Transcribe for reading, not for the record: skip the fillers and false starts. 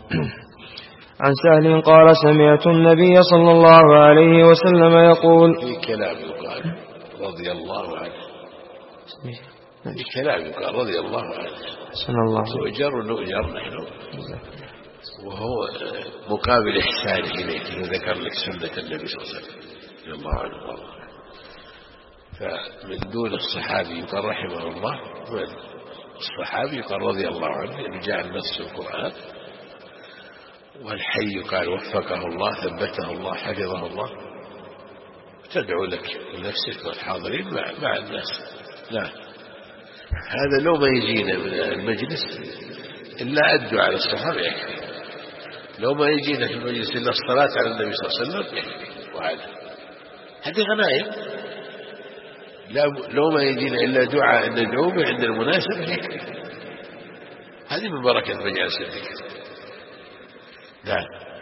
عن سهل قال سمعت النبي صلى الله عليه وسلم يقول في كلام يقال رضي الله عنه، في كلام يقال رضي الله عنه، تؤجر ونؤجر نحن، وهو مقابل إحسانه إليك وذكر لك سنة النبي صلى الله عليه وسلم رضي الله عنه والله. فمن دون الصحابي يقال رحمه الله، الصحابي يقال رضي الله عنه يعني جاء النص القرآن، والحي قال وفقه الله ثبته الله حفظه الله، تدعو لك لنفسك والحاضرين مع الناس. لا، هذا لو ما يجينا من المجلس إلا أدوا على الصحابة يكفي، لو ما يجينا في المجلس إلا الصلاة على النبي صلى الله عليه وسلم يكفي، وهذا هذه غنائم. لو ما يجينا إلا دعاء ندعو به عند المناسبة يكفي، هذه من بركة مجالس الذكر. نعم.